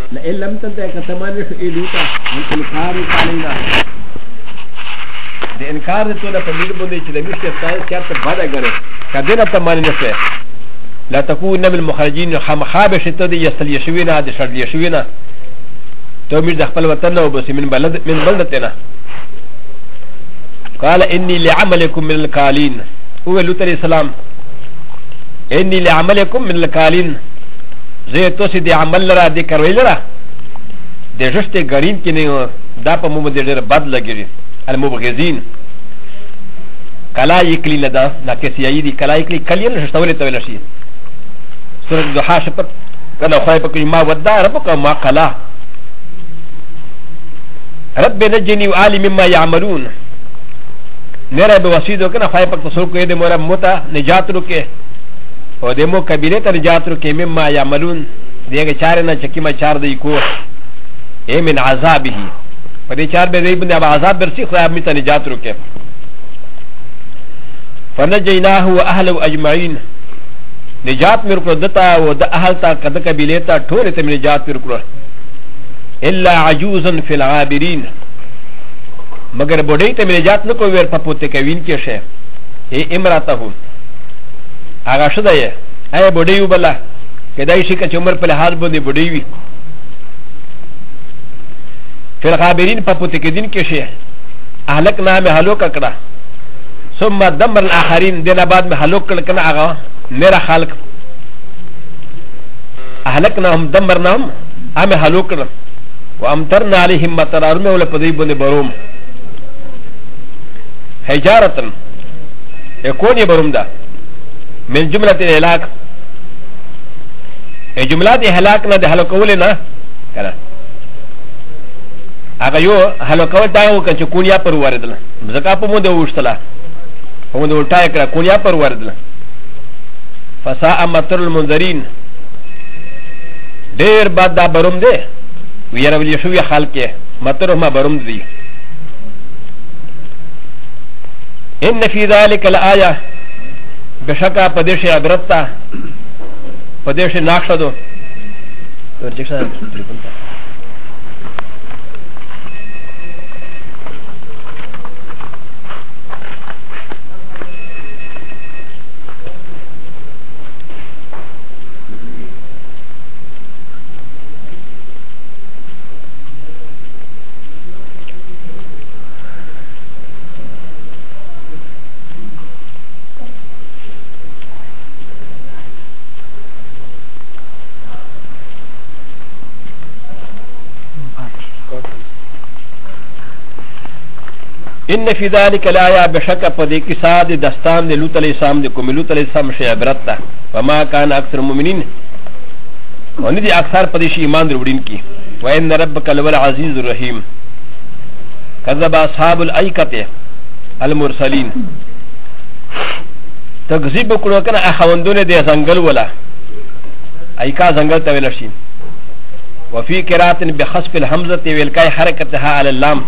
لئن لم تنتهي كتمانش إلوتا من إنكار علينا د إنكار تونا فمير بندي چې د مشت استایل چارته بده غره کدنه تمانه نشه لا تكون من المخرجين خامخابه شته دي يسل يشوينا د شر يشوينا تو میر د خپل وطن او بس من بلدتنا قال اني لعملكم من القالين هو لوط عليه السلام اني لعملكم من القالين زي توسي دي عمل را دي کروي لرا د جشته غرين کینه دا په مو د ډېر بد لګي المبغزين کلا یکلی لدا ناکسی ایدی کلا یکلی کلیل شتول تویل شي سورۃ الضحى شپت کنا خای په ما ودا ربک ما قلا رب نجني وعلي مما يعملون نرى بوسيدو كنا خايف تصور كيد مورا موتا نجات روكي ودمو كبيرة نجات روكي مما يعملون ديگه چارنا چكيما چار دي کو اي من عذابه ودي چار بي بن اب عذاب برسي خراب متا نجات روكي فنجيناه واهله اجمعين نجات مركو دتا ود اهلتا قد كبيلتا ټول ته نجات مركو الا عجوزا في العابرين مگر بودی ته نجات نکو ور پپوت کوین کې شه ای امراته هغه شده یې ای بودی وبلا کدای شي چې عمر په حال باندې بودی وي في العابرين پپوت کې دین کې شه اهلک نام هلوک کړه ثم دمر الاخرين دینه بعد میں هلوک کړه کنه هغه نره خلق اهلکنهم دمرناهم ام هلوک کړه وامطرنا عليهم مطر ارمي ولا پدې باندې بروم حجارة يكون بروم ده من جملة الهلاك جملات الهلاك ده هلاكولنا كنا هغه یو هلاکول دا و چې کونیا پر وردل ځکه په مو د وشتله په مو د ولټای کړه کونیا پر وردل فساء مطر المنذرين ډېر بد دا بروم ده ويرا ولي شوي خلقه مطر ما بروم دي ان في ذلك الايه بشكا پدش عبرتا پدش ناخشدو ورجكشا ان في ذلك الايه بشك فدي كساد دستان لوط عليه السلام دكم لوط عليه السلام شيء عبرتا وما كان اكثر المؤمنين وندي اكثر فدي شيء ايمان دروين کی وان ربك لهو العزيز الرحيم كذب اصحاب الايكه المرسلين تكذيب کړه کنه اخوندونه دي زنګل ولا ايکا زنګل ته ویل شي وفي قراءه بخسف الهمزه والكاي حركتها على اللام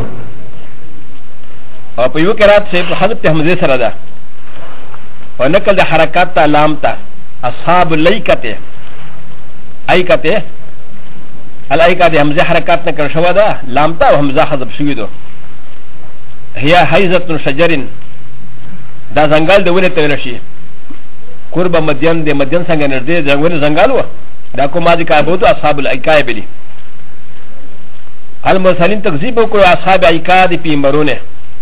او په یو قرات سے په حذف حمزه سره ده او نقل د حرکات ته لام ته اصحاب الیکته ایکته الایکته حمزه حرکات نه کړ شو ده لام ته او حمزه حذف شوی ده هي حیزه شجر دا زنګال د ونه ته ویل شي قرب مدین د مدین څنګه نږدې ځنګل زنګال و دا کومه دي کابو اصحاب الایکای بلی المرسلین تکذیب وکړو اصحاب ایکا دی پیمرونه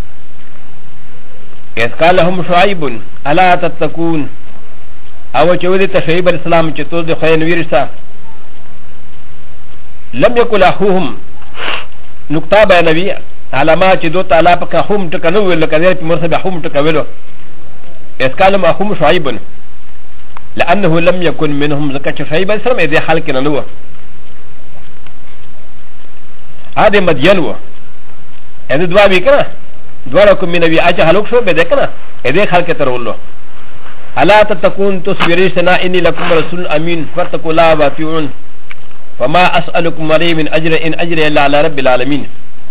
إذ قال لهم شعيب ألا تتقون أو شعيب شعيب الإسلام تشتوز خير ويرسا لم يكن أخوهم نكتاب يا نبي على ما تشدوت على بك أخوهم تكنو ولا كذلك مرسل أخوهم تكولو إذ قال لهم أخوهم شعيب لأنه لم يكن منهم زكاة شعيب الإسلام إذا خلقنا نوه هذا مدينوه هذا دعاء بكنا دواركم من ابي اجا هلوك شو بدكنا اذا خلق ترولو الا تتكون تصبريسنا اني لكم رسول امين فاتقوا الله واتقون وما اسالكم عليه من اجر ان اجر الا على رب العالمين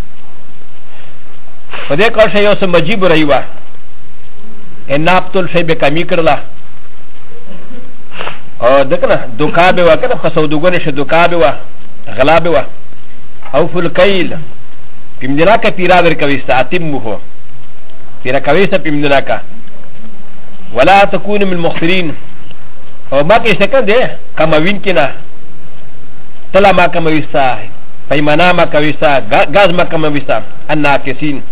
فذاك شيء يوسف مجيب ريوا ان ابطل شيء بكمي كرلا او دكنا دوكابه وكذا خسودغون شي دوكابه غلاب و او فلکیل پیمدنا کا پیرا در کویستا اتم هو پیرا کویستا پیمدنا کا ولا تكون من المخسرين او ما کې څنګه ده کموین کنا تلا ما کمويستا پیمانا ما کويستا غاز ما کمويستا الناقصين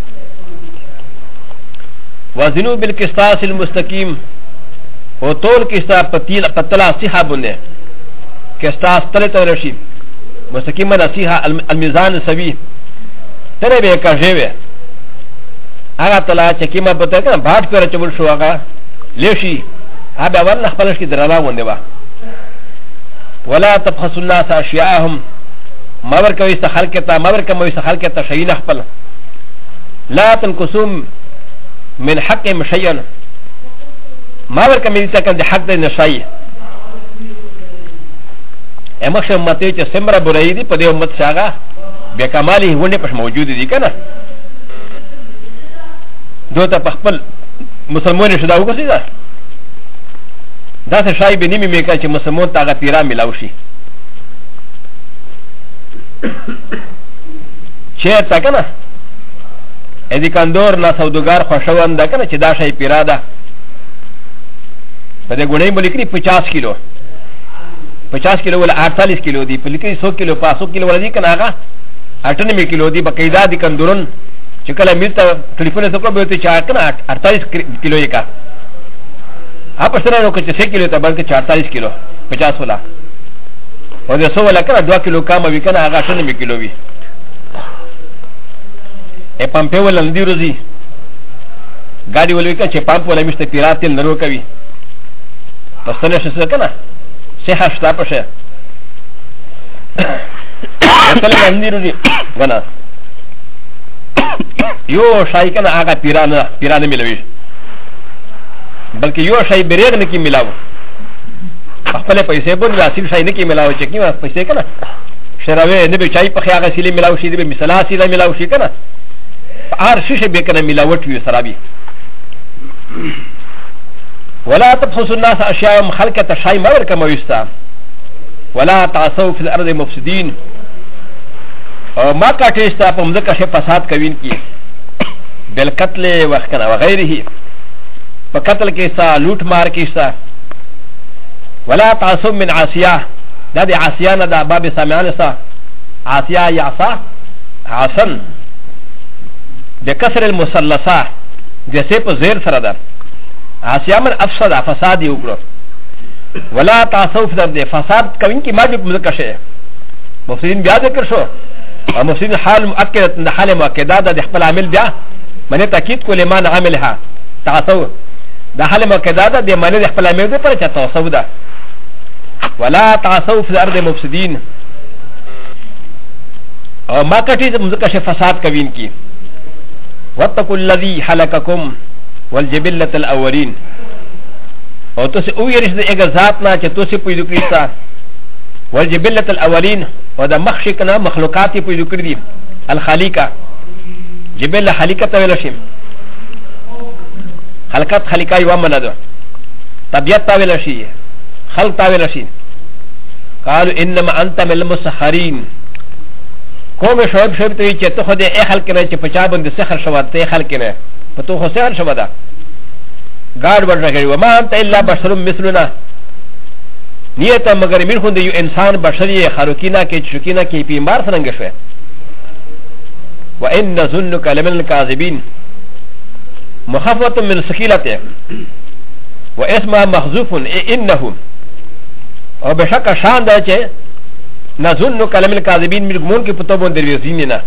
وزنوا بالقسطاس المستقيم او طول قسطا پتلا صحابونه قسطاس تلت ورشي مستقيم نصيحه الميزان السوي تره به کاژوي هغه تلا چې کیما پته کنه باټ پر چول شو هغه لشي هذا والله خبرش كده رلا وندوا ولا تبخسوا الناس اشياءهم ما ورك ويستخلكتا ما ورك ما ويستخلكتا شيء نخبل لا تنقصوا من حقهم شيئا ما ورك ميتا كان دي حق ده شيء امخ مته چې سمره بريدي په دې امت څنګه به کمالي ونه پښ موجود دي کنه دوته په خپل مسلمان شدا وګورئ دا دا څه شای به نیمه میکا چې مسلمان تاغه پیرا ملاو شي چې تا کنه ا دې کندور نه سوداګر خوشوان دا کنه چې دا شای پیرا ده په دې ګونې ملکري 50 کیلو 50 کیلو ولا 48 کیلو دی په لیکي 100 کیلو 500 کیلو ولدي کنه هغه 98 کیلو دی بقیدا دي کندورن چې کله میته ټلیفون سره به ته چا کنه 48 کیلو یې کا آپ سره نو چې 6 کیلو ته بلکې 48 کیلو 50 ولا او د 100 ولا کنه 2 کیلو کم وی کنه هغه 98 کیلو وی ا پمپ ولا ندی روزي ګاډي ولوي کنه چې پمپ ولا مشته پیرات نرو کوي پستنه څه کنه صحه شتا پشه کله ندی روزي غنا یو شای کنه هغه پیرانه ملوي بلکې یو شای بریغ نه کی ملاو خپل پیسې بون راسل شای نه کی ملاو چې کی پیسې کنه شراوی نه به چای په هغه سیلې ملاو شي د مثلا سیلې ملاو شي کنه هر شي به کنه ملاوت وي سرابي ولا تبخسوا الناس اشياء خلقت شای مور کما وستا ولا تعثوا في الارض مفسدين او ما کاټېستا په مځکه شه فساد کوین کی بالقتل وخکنه وغيره په قتل کې سا لوټ مار کې سا ولا تعصب من عاصيه دا د عاصيه نه دا باب سامعان سا عاصيه يعصا حسن بكسر المثلثه جیسے په زیر سره ده عاصيه من افسد فساد یو کړو ولا تعصب د فساد کوین کی ماجب مذکر شه مفسدين بیا ذکر شو او مفسدين حال مؤكد ان حال مؤكده د خپل عامل بیا منه تاکید کو لمن عملها تعصب دا حال مؤكده ده د منه خپل عامل د پر چا تعصب ده ولا تعصب في الارض مفسدين او ما کټی مذکر شه فساد کوین کی واتقوا الذي خلقكم والجبلة الاولين او تاسو او یریش د اګه ذات نه چې تاسو پیدا کړی تا والجبلة الاولين و د مخشکنا مخلوقات پیدا کړی دي الخالقه جبل خالقه ویل شي خلقت خالقه یو معنا ده طبيعت ویل شي خلق ویل شي قالوا انما انت من المسخرين کوم شعب ته چې ته خو دې خلق نه چې پچا باندې سحر شوه ته خلق نه په تو خو سحر شوه ده ګاډ ورغړي و ما انت الا بشر مثلنا نیت مگر من خو دې یو انسان بشری خلقینا کې شکینا کې بیمار څنګه شوه وان ظنك لمن الكاذبين مخافه من ثقيلته واسمها محذوف انه او بشک شان ده چې نظن كلام الكاذبين من المون كي بتوبون درويزيننا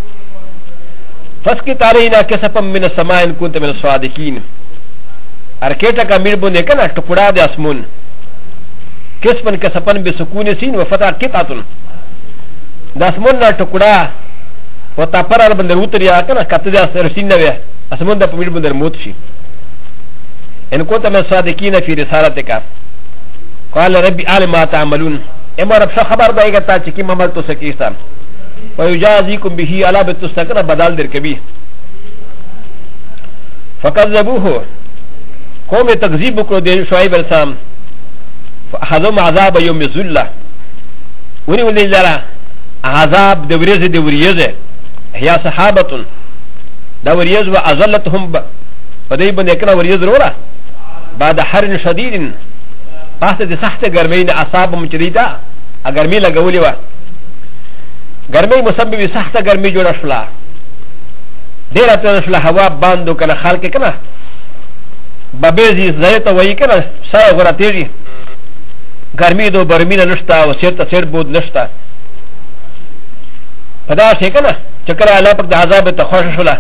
فسكت علينا كسفا من السماء ان كنت من الصادقين اركيتا كامير بون كنا تقرا دي اسمون كسفا كسفا بسكون سين وفتح كتاتون داسمون تقرا وتقرا بندروتر يا كنا كتدا سرسين نوي اسمون دا بمير بندر موتشي ان كنت من الصادقين في رسالتك قال ربي اعلم ما تعملون اما رب شا خبر دائگا تا چکی ممل تو سکیستا ویجازیکم بهی علا بتستقر بدال در کبی فکذبوه قوم تکذیب کرو دیر شعیب السلام فاخذوم عذاب یوم الظلہ ونی ولی لرا عذاب د وريز د وريزه هي صحابه دا وريز و ازلتهم بدای بنه کنه وريز رورا بعد حر شديد پاسه د سخت ګرمۍ نه اصحاب مچریدا ګرمۍ لګولې و ګرمۍ مسبب سخت ګرمۍ جوړه شولا ډیر اتل شولا هوا باندې کنه خلک کنه بابېزي زړه ته وایي کنه سایه غراتېږي ګرمۍ دو برمي نه نشتا او چیرته چیر بود نشتا پدا شي کنه چکر الله پاک د عذاب ته خوش شولا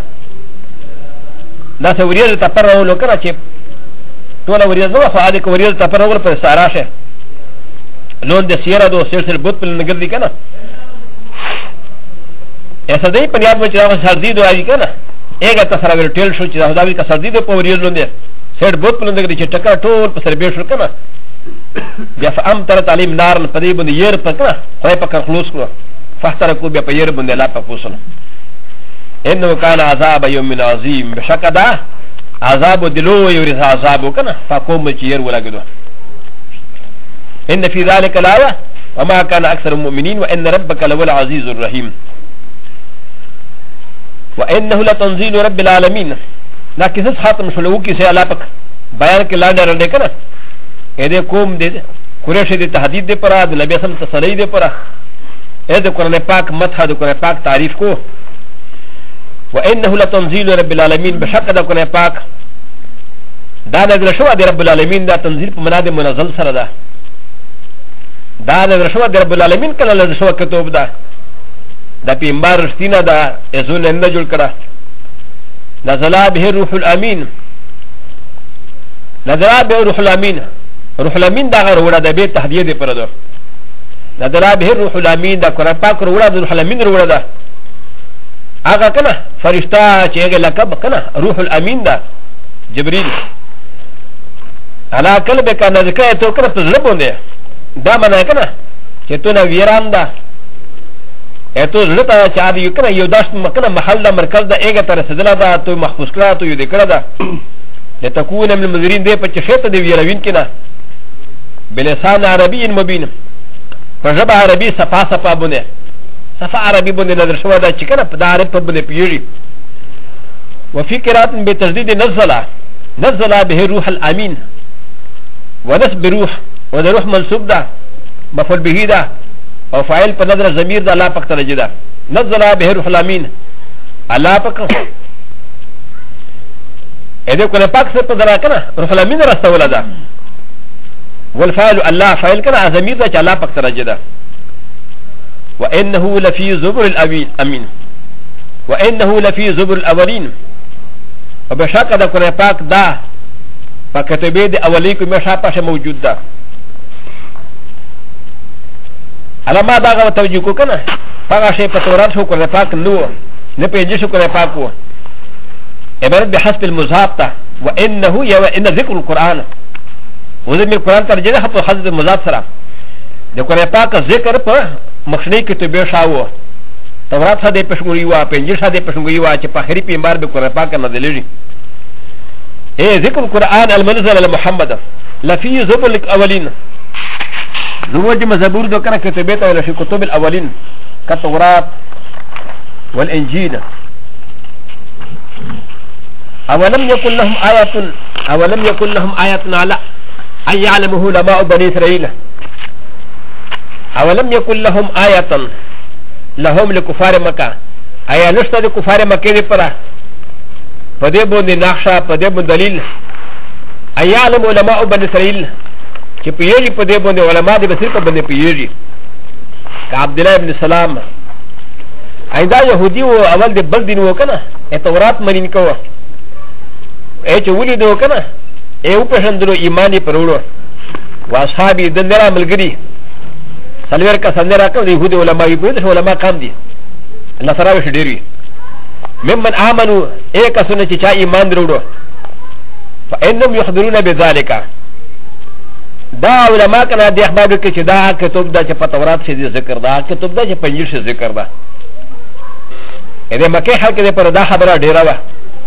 دا څه وريز ته پر ولو کنه چې ټول وريز نو خو اده وريز ته پر ول پر ساراشه لون د سیرا دو سلسله بوت په نګر دي کنه ایسا دی پنیاد میں چاہا سردی دو آئی کنا ایگا تصرا ویل ٹیل شو چاہا داوی کا سردی دو پوریز لون دے سیٹ بوت پلندے کہ ٹکر ٹول پسر بیش شو کنا بیا فام تر تعلیم نار پدی بند یر پر کنا خوای پکر خلوص کرو فاختر کو بیا پیر بند لا پپوسن انه کان عذاب یوم عظیم بشکدا عذاب دلو یورث عذاب کنا فقوم چیر ولګدو ان فی ذلک الايه وما كان اكثر المؤمنين وان ربك لهو العزيز الرحيم وانه لتنزيل رب العالمين لكن اس خاتم شلوكي سي الله پاک بیان کے لاندے رہنے کنا اے قوم دے قریش دے تحدید دے پرا دے نبی صلی تسلی دے پرا اے دے قران پاک مدح دے قران پاک تعریف کو وانه لتنزيل رب العالمين بشک دا قران پاک دا نزل شو دے رب العالمین دا تنزیل په معنا دے منزل سره دا دا نزل شو دے رب العالمین کله نزل شو کتاب دا دا پیمبر رشتینا دا ازون ننده جول کرا نزلا به روح الامین نزلا به روح الامین روح الامین دا غیر وڑا دا بے تحدیه دی پردو نزلا به روح الامین دا قرآن پاک رو وڑا دا روح الامین رو وڑا دا آگا کنا فرشتہ چیگه لکب کنا روح الامین دا جبریل علا قلب کا نزکای تو کنا تزلبون دے دا منا کنا چه تو نا ویران دا اته زړه چا دی کنه یو داش مکنه محل دا مرکز دا ایګه تر سدلا دا تو محفوظ کړه تو یو دې کړه دا لتكون من المنذرين دې په چشته دی ویلوین کنه بلسان عربي مبين فجب عربي صفا صفا بونه صفا عربي بونه نظر شو دا چې کنه په دا عرب په بونه پیږي وفي قرات بتجديد نزل به روح الامين ونسب روح وده روح منصوب ده مفعول به ده او فاعل په نظر ضمیر د الله پاک ته راځي دا نزل به روح الامین الله پاک اې دې کله پاک څخه په درا کنه روح الامین راستول ده والفاعل الله فاعل کنه ضمیر د الله پاک ته راځي دا وانه لفي زبر الامين وانه لفي زبر الاولين وبشک د کله پاک دا پکتبه د اولی کو مشا پاشه موجود ده علما دا توجه کو کنه هغه شی په تورات شو کړه پاک نو نه پیږي شو کړه پاکو عبارت بحسب المذهب تا وانه يا وان ذكر القران وذ من القران ترجمه په حسب المذهب سره د کړه پاک ذکر په مخنی کې ته به شاو تورات سره پښګوري وا پنځه سره پښګوري وا چې په اخري پیغمبر به کړه پاک نه دلېږي اے ذکر القران المنزل على محمد لفي زبر الاولين زوج مزبور دو كان كتبت ولا في كتب الاولين كالتوراة والانجيل اولم يكن لهم آية على ان يعلمه علماء بني اسرائيل اولم يكن لهم آية لهم لكفار مكة ايا نشتا دي كفار مكة دي پرا پدے بوندی نقشہ پدے بوند دلیل ان يعلم علماء بني اسرائيل چې پیږي په دې باندې علماء دې بصیر په باندې پیږي ک عبد الله ابن سلام ایدا يهودي او اول دې بل دین وکنه تورات منین کوه اې چې ولې دې وکنه ایو په شندرو ایمانی پرولو واصحابي دندرا ملګری سلویر کا سندرا کو دې يهودي علماء یې په دې علماء کام دي الله سره وش ډیری ممن امنو ایک سنه چې چا ایمان دروړو فانهم يحضرون بذلك دا علماء کنا دی اخبار کې چې دا کتاب دا چې په تورات کې ذکر دا کتاب دا چې په انجیل کې ذکر دا دې مکه خلک دې پر دا خبره ډیره و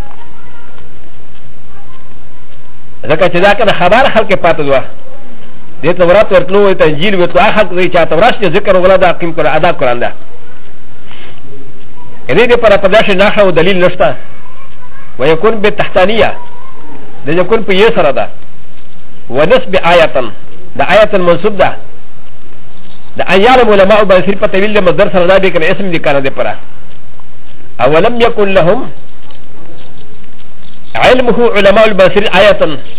ځکه چې دا کنه خبر خلک پاتې و دې تورات ورتلو ته انجیل ورته خلک دې چې تورات کې ذکر ولا دا قیم کړه ادا قران دا إذا دي پر پداش ناخا و دلیل نشتا ويكون بالتحتانية ده يكون بيسر ده ونسب آية ده آية منصوب ده ده أيام علماء بنصير بتويل مصدر سردا بكن اسم دي كان ده پرا أولم يكن لهم علمه علماء البصير آية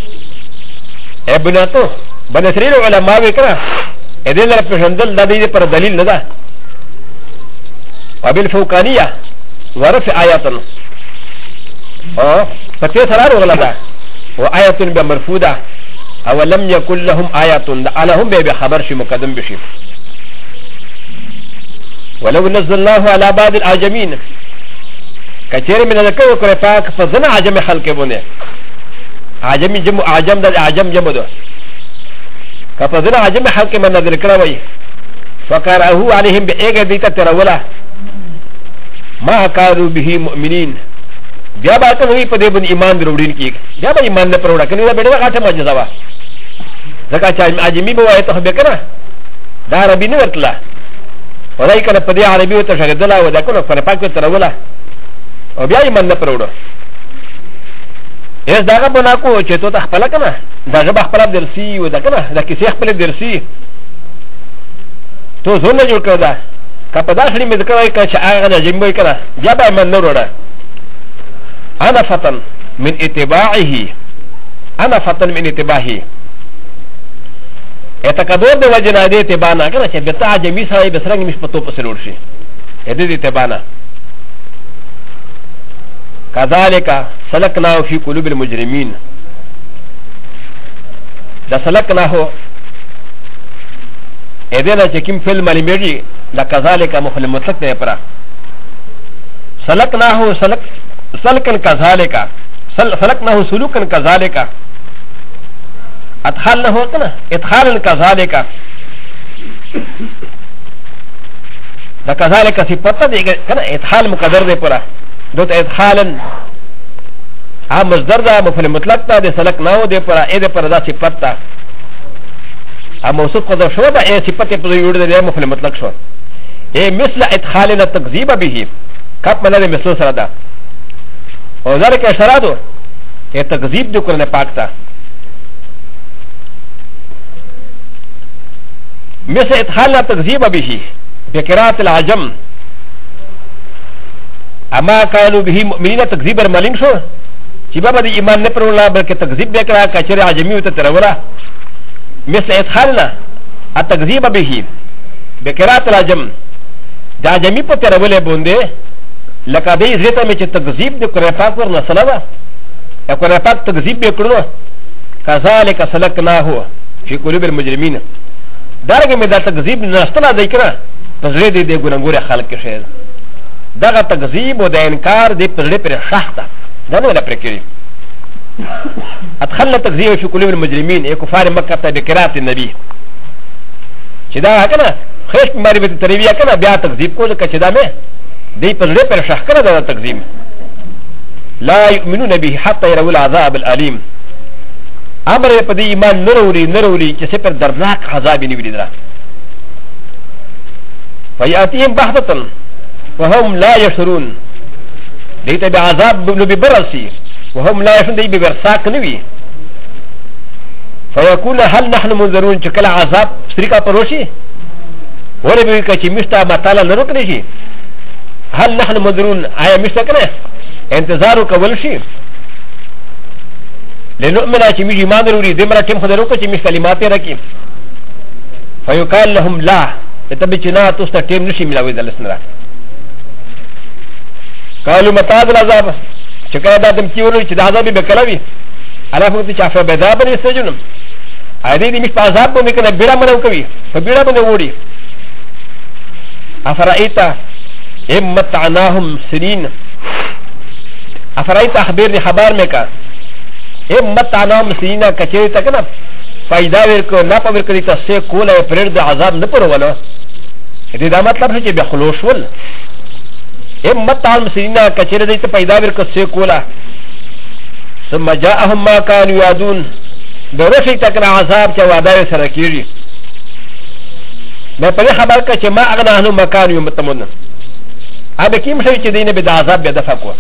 ابنته بنصير العلماء بكنا إذن رفشندل ده دي پر دليل نده وبالفوقانية ورفع آية فتي سرار ولا ده وآية بمرفوضة أولم يكن لهم آية علىهم بخبر شي مقدم بشي ولو نزلناه على بعض الأعجمين كثير من الذكر وكرفاك فزنا عجم خلق بني عجمي جمع عجم ده عجم جمع ده كفزنا عجم خلق من الذكر وي فقرأه عليهم بإيجا ديتا ترولا ما كانوا به مؤمنين بیا با ته وی په دې باندې ایمان دروړین کیږي بیا به ایمان نه پروړه کني دا بیره غاټه معجزه وا ځکه چې عجمی به وایي ته به کنه دا عربي نه ورتله ولای کنه په دې عربي وته شګدلا و دا کنه پر پاک تر ولا او بیا ایمان نه پروړه ایس داغه بنا کو چې ته خپل کنه داغه به خپل درسي و دا کنه دا کیسه خپل درسي تو زونه جوړ کړه دا کپه دا شړې مې ذکر وای کړه چې هغه عجمی وای کنه بیا به ایمان نه وروړه أنا فتن من اتباعه أنا فتن من اتباعه اتكادور دي وجنا دي اتباعنا كنا چه بتا جميع ساي بسرنگ مش پتو پسرور شي ادي دي اتباعنا كذلك سلكناه في قلوب المجرمين دا سلكناه ادينا چه كم فيلم ملميري دا كذلك مخل مطلق ده پرا سلكناه سلكن كذلك سلكناه سلوكا كذلك ادخلناه كنا ادخالا كذلك دا كذلك صفتا دي كنا ادخال مقدر دي پورا دوت ادخالا مصدر دا مفعول مطلق دا دي سلكناه دي پورا اي دي پورا دا صفتا موصوف قدر شو دا اي صفت پر يوڑ دي مفعول مطلق شو اي مثل ادخالنا تكذيب به كاب منا دي مثل سر دا وذلك اشاراتو تكذيب دي قرآن پاک تا مثل ادخالنا تكذيب به بقراءة العجم اما كانوا به مؤمنين تكذيب المالين شو چی بابا دی ایمان نپر ولا بلکہ تکذیب بکرا کچر عجمی ہوتا ترولا مثل ادخالنا التکذیب به بقراءة العجم دا عجمی پا ترولا بونده لکه دی زیتا می چه تکذیب دی قرآن پاک ور نسلا دا یا قرآن پاک تکذیب بکرنو کذالک سلکناهو فی قلوب المجرمین دارنگه می دا تکذیب نسلا دی کرا پزره دی دی گناهگور خلق کشه دا تکذیب و دا انکار دی پزره پر شخصا دا نو دا پرکری ادخلنا تکذیب فی قلوب المجرمین ای کفار مکہ تا بقراءت النبی چه دا کنا خیش بیماری بیت تریویہ کنا بیا تکذیب کو لکه چه دا میں دي پزړه پر شخکره دا تقدیم لا يؤمنون به حتى يروا العذاب الالم امر په دې ایمان نروري چې سپر دردناک عذاب نیولې درا فياتيهم بحثه وهم لا يشعرون دې ته عذاب ببرسي وهم لا يشعرون دې ببرساک نوي فيكون هل نحن منذرون چې کله عذاب طریقه پروشي ولې به کې چې مشتا مطالعه نه وکړي شي هل نحن مدرون آیا مشتكنا انتظارو کول شي لنؤمن چې میږي ایمان وروري دمره ټیم خدای وکړي چې مش کلمات رکی فيقال لهم لا تتبچنا تست ټیم نشي ملاوي دلسنرا قالوا متى العذاب چې کله دا دم کیوري چې د عذاب به کلوي الا فقط چې افر بدا بن سجنم ا دې مش په عذاب باندې کنه بیره منو کوي په بیره باندې وړي افرایتا ام متعناهم سنين افرایت اخبرني خبر مکا ام متعناهم سنين کچې ته کنه فائدہ ورکو نه په ورکړی تاسو کوله پرېر د عذاب نه پرولو دې دا مطلب چې به خلوص ول ام متعناهم سنين کچې دې ته فائدہ ورکو څه کوله ثم جاءهم ما كانوا يعدون درشي تکنا عذاب چې وعده سره کیږي مې په خبر کې چې ما اغناهم مکان یو متمن ابي كيم شيء تدين بدعذاب بدفقوا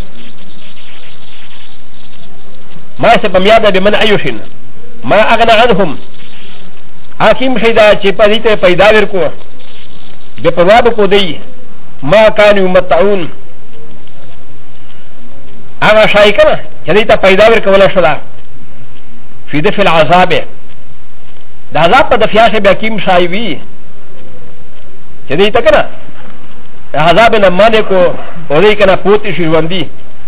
ما سبب يادا بمن ايوشن ما اغنى عنهم حكيم شيء دا چپديته پیدا ورکو بپرواب کو دی ما كانوا يمتعون اغا شای کنه چدیتا پیدا ورکول شدا فی دفع العذاب دا عذاب په دفعاشه به حکیم شای وی چدیتا کنه عذاب نه مانه کو او دی کنه پوتی شوندی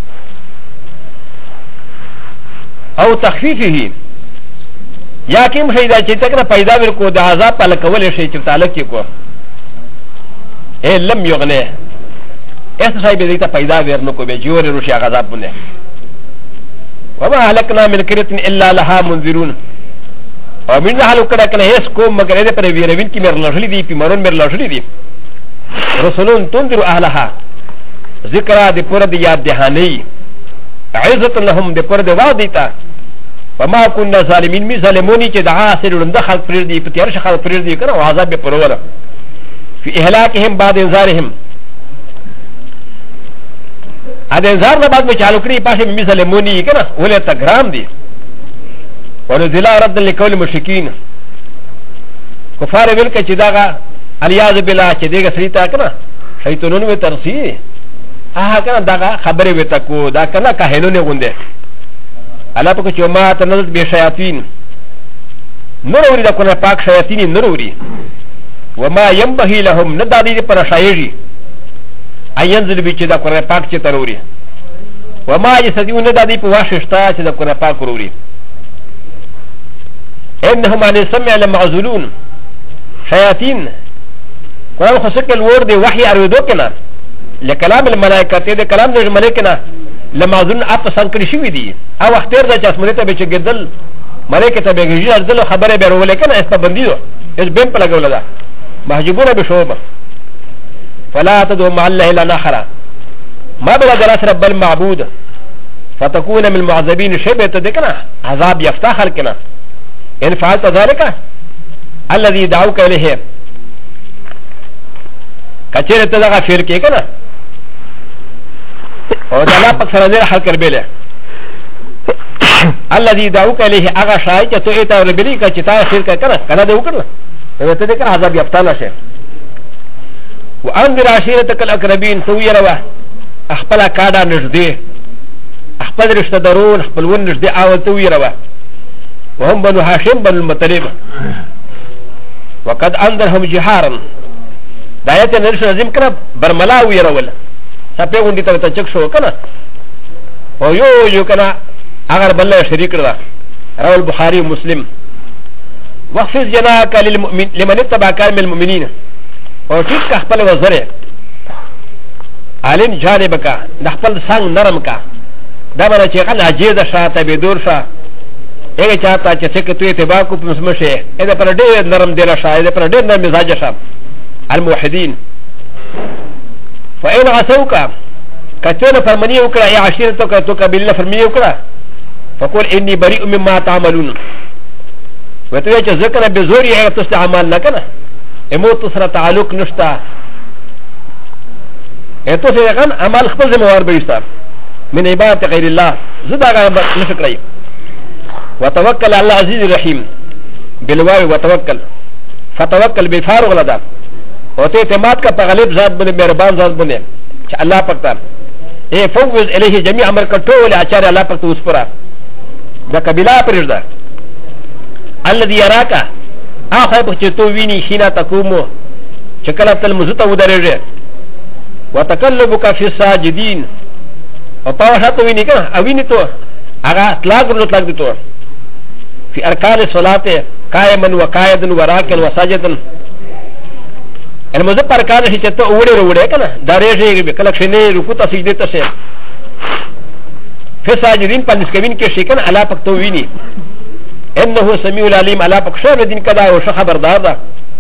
او تخفیفه یا کیم شي دا چې تکره پیدا ورکو د عذاب په لکول شي چې تعلق کو لم یغنه اس شای به دیتا پیدا ورنو کو به جوړ روشي عذاب بنه وما هلكنا من قريه الا لها منذرون او من حالو کړه کنه هیڅ کوم مگر دې پر ویروین کی مر لړلی دی پیمرون مر لړلی دی رسولون تنذر اهلها ذکر دې پر دې یاد دهانی عزت لهم دې پر دې وادیتا وما كنا ظالمين مي ظالموني چې دعا سره لند خلق پر دې په تیار شخص پر دې کنه عذاب به پرور في اهلاكهم بعد انذارهم ا انذار نه بعد میں چالو کړی پاسه مي ظالموني کنه ولې تګرام دي ونزل رد لقول مشركين كفار ویل کې چې داغه الیاذ بالله چې دغه سریتا کنه شیطانون و ترسی ها کنه داغه خبره وته کو دا کنه کاهلونه غونده الله په چې ما تنزل به شیاطین نوروري دا کنه پاک شیاطین نوروري وما ينبغي لهم ندادي پر شایجی اينزل بي چې دا کنه پاک چې تروري وما يسدون ندادي په واششتا چې دا کنه پاک وروري انهم عن السمع لمعزولون شياطين قرآن خصوصا الورد وحي ارويدو كنا لكلام الملائكة تيد كلام دي الملائكة لمعزولون اپا سنکر شوی دی او اختیر دا چاس ملیتا بچه گدل ملائكة بگجی ارزل و خبر بیرولے کنا اس پا بندی دو اس بین پا لگو لدا محجبون بشعوبا فلا تدو مع الله الا ناخرا ما بلا جلاس رب المعبود فتكون من المعذبين شبه تدكنا عذاب يفتاخر كنا ان فعلت ذلك الذي دعوك اليه كثير تدغى فير كي كنا ودلا بكثر ذلك حل كربله الذي دعوك اليه اغا شاي تو ايتا ربلي كتا فير كنا كنا دو كنا تدكنا عذاب يفتانا شيء وانذر عشيرتك الاقربين تو يروا اخبل كادا نجدي اخبل رشتہ درون اخبل ون نجدي اول تو يروا وهم بنو هاشم بنو المطلب وقد انذرهم جهارا دايت نرش نظم كنا برملا ويرول سپيغون دي تچك شو كنا او يو كنا اگر بالله شريك رضا رواه البخاري ومسلم واخفض جناحك لمن اتبعك من المؤمنين او ټیک خپل وزره علم جانبك خپل څنګ نرم کا دا باندې چې کنه عجیز شاته به دور شاه اگه چاہتا چه سکه توی اتباع کو مسمشه اده پر دیر نرم دیل شا اده پر دیر نرم مزاج شا الموحدین فإن عصوکا کچون فرمانی اکرا ای عشیرتو که تو قبیل فرمانی اکرا فقول انی بریء مما تعملون وتوی چه ذکر بزوری اگه تست عمال نکنه امو تسر تعلق نشتا اتو سیغن عمال خبر زموار بیستا من عبادت غیر اللہ زد آگا نشکرائی وتوكل على العزيز الرحيم بالواو وتوكل فتوكل بفارغ لدا وتعتماد کا تغلب ذات بن مهربان ذات بن الله پاک اے فوز الیہ جميع امر کټول اچار الله پاک اوس پرا دا قبیلہ پردا الذي يراك اخر بچتو ویني شینا تقوم چکلت المزت ودرجه وتقلبك في الساجدين وطاوشات ویني کا اویني تو اغا اطلاق اطلاق دتو في اركان الصلاه قائما وقائدا وراكا وساجدا المذكر اركان شي چته اوړي وروړي کنه دارېږي کله شنه رکوع ته سجده ته شي في ساجدين پنځ کوین کې شي کنه الله پاک تو ویني انه سميع العليم الله پاک شر دین کدا او خبردار ده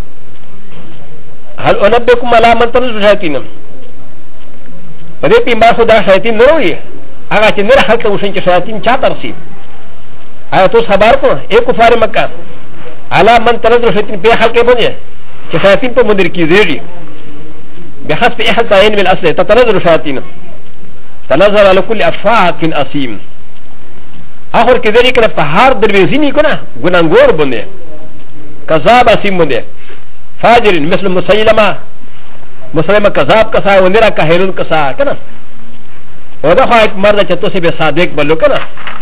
هل انبئكم على من تنزل شياطين پدې پیما خدا شیاطین نه وي هغه چې نه حق وشین چې شیاطین چا ترسي آیا تو خبر کو اے کفار مکہ علا من تنظر شیطین پہ حق بنے کہ شیطین پہ مندر کی زیری بحسب احدى من الاصل تتنظر شياطين تنظر على كل افاق اسيم اخر كذلك كان فهار درويزيني كنا غنانغور بنده كذاب اسيم بنده فاجر مثل مسلمه كذاب كسا ونرا كهيرون كسا كنا وده خايف مرة چتوسي بصادق بلو كنا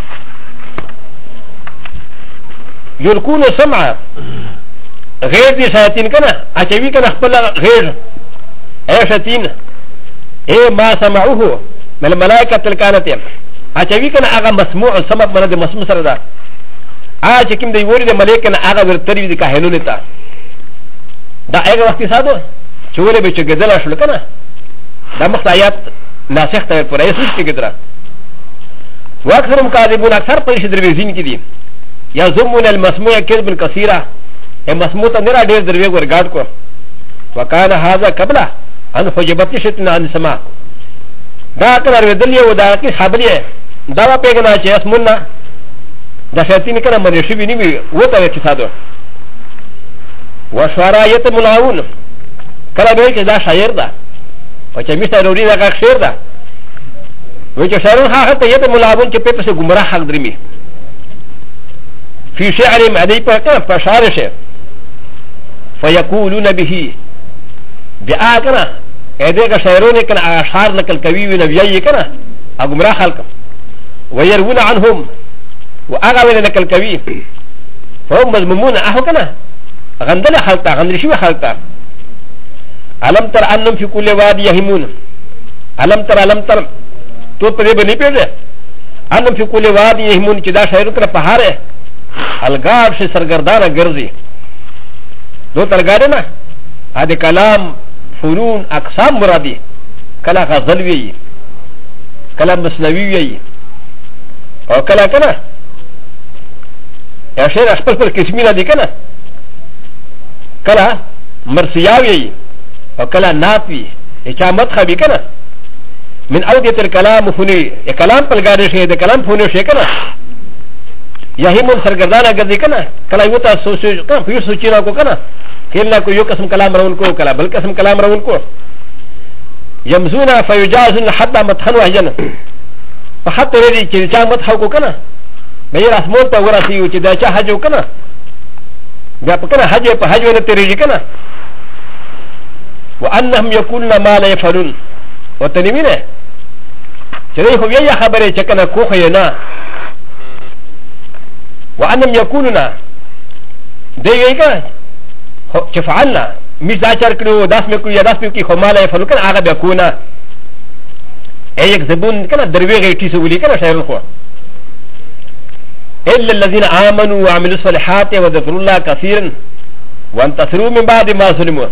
يلقون سمع غير دي شياطين كنا اچوي كنا خپل غير اي شياطين اي ما سمعوه من الملائكه الكانت اچوي كنا اغا مسموع سمع من د مسموع سره دا اچ کيم دی وری د ملائکه نه اغا ورتري دي کاهنون تا دا اغه وخت ساده چوله به چګدل شل كنا دا مختایات ناسخ ته پر ایسوس کې ګدرا واکثر مکاذبون اکثر پرش درویزین کې دي یا زمون المسموع کذب کثیره مسموع ته نرا ډیر دروي ورګاډ کو وکانه هاذا قبل ان حجبت شتنا عن سما دا کړه ودل یو دا کې خبرې دا وا پیګنا چې اسمنه دا شتین کنه منې شي ویني وته کې ساده وشرایت ملاون کله به چې دا شاعر ده و چې میسته وروړي دا شعر ده و چې شعرون هغه ته یته ملاون چې په پسې ګمراه حق درمي في شعر مدي په شعر شه فيقولون به بآكنا اذا شعرون كان اشعار نقل كوي ونبيي كنا ګمراه خلق ويروون عنهم واغا نقل كوي فهم مذمومون اهو كنا غندل خلطه غندل شي خلطه علم تر انم في كل واد يهمون علم تر تو پدې بني پیډه انم في كل واد يهمون چې دا شاعر تر پهاره الګار شي سرګردانه ګرځي دو ترګاډه نه ا دې کلام فنون اقسام مرادي کلا غزل وی کلا مسنوي وی او کلا کنه یا شعر خپل پر قسمه دي کنه کلا مرسیاوی او کلا نافی اچامت خبی کنه من اودیت الکلام فنی کلام پلگاڑی شئی ده کلام فنی شئی کنه یهیمون سرگردانه گردی کنه کلا یو تا سوچ کنه پیر سوچینا کو کنه کلا کو یو قسم کلام رون کو کلا بل قسم کلام رون کو یمزونا فیجازن حتی متخن وحجن فحتی ریدی چی چا متخو کو کنه بیر اسمون تا ورسیو چی دا چا حجو کنه بیا پا کنه حج پا حج ونتی ریجی کنه وانهم يقولون ما لا يفعلون وتنمينه چرای خو یا خبره چکنه کوخه نه وانهم يقولون دی ویکا چې فعلنا مش دا چر کړو داس مې کو یا داس مې کی خو ما لا يفعلون کنه هغه بیا کو نه ایک زبون کنه درویغه ټیسو ولي کنه شاعر خو الا الذين امنوا وعملوا الصالحات وذكروا الله كثيرا وانتصروا من بعد ما ظلموا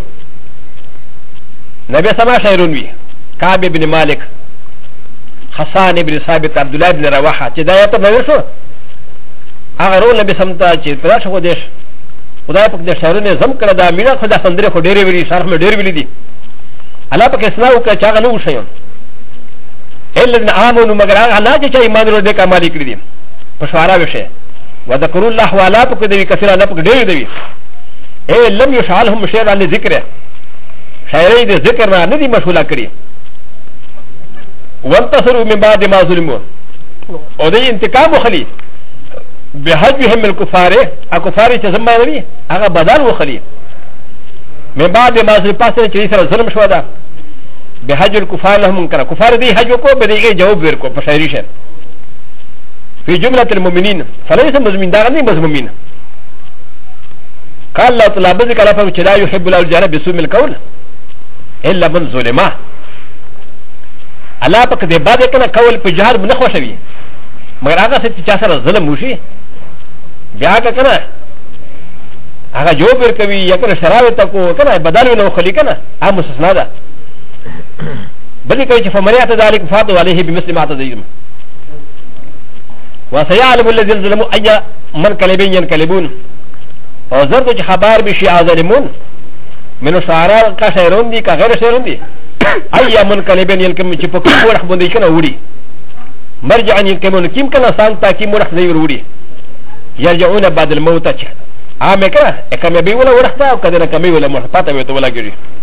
نبي سما شاعرون وي كعب بن مالك حسان بن ثابت عبد الله بن رواحه چې دا یته نو شو هغه رول نبي سمتا چې پراش خو دیش خدای پاک دې شاعرونه زم کړه دا مینا خدای سندره خو ډېرې ویلي شرح مې ډېر ویلي دي الله پاک اسلام وکړه چې هغه نو وشيون الا ان امنوا مگر هغه نه چې ایمان ورو دې کمالي کړی دي په شعرا وشه وذكروا الله وعلا پاک دې کثیر الله پاک ډېر دی اے لم يشعلهم شيء عن ذکر شاعري دې ذکر نه دي مشغوله کړی وانتصروا من بعد ما ظلموا او دې انتقام وخلي بحجهم الكفار الكفار چې زما نه هغه بدل وخلي من بعد ما ظلم پاسه چې سره ظلم شو دا بحج الكفار لهم منكر كفار دي حج کو به دې جواب ورکو په شاعري شه في جمله المؤمنين فليس مزمن دا نه مزمومين قال الله تعالى بذكر لفظ چې لا يحب الجنه بسوء القول الا من ظلمه الله پاک دې بعد کنه قول په جهر نه خوشوي مگر هغه چې چا سره ظلم وشي بیا کنه هغه جواب ورکوي یا کنه شراوت کو کنه بدل نو خلی کنه هغه مستثنا ده بلکې کوي چې فمریات ذلك فاضوا عليه بمثل ما تزيم وسيعلم الذين ظلموا اي من كلبين ينكلبون او زرد چې خبر بشي ظالمون من شعراء کا شعرون دي کا غیر شعرون دي اي من كلبين ينكم چې په کوم ورخ باندې کنه وړي مرجع ينكمون كيم کنه سانتا كيم ورخ دی وړي يرجعون بعد الموت عام کنه کمه به ولا ورخ تا او کده کمه ولا مرحبا ته ولا ګری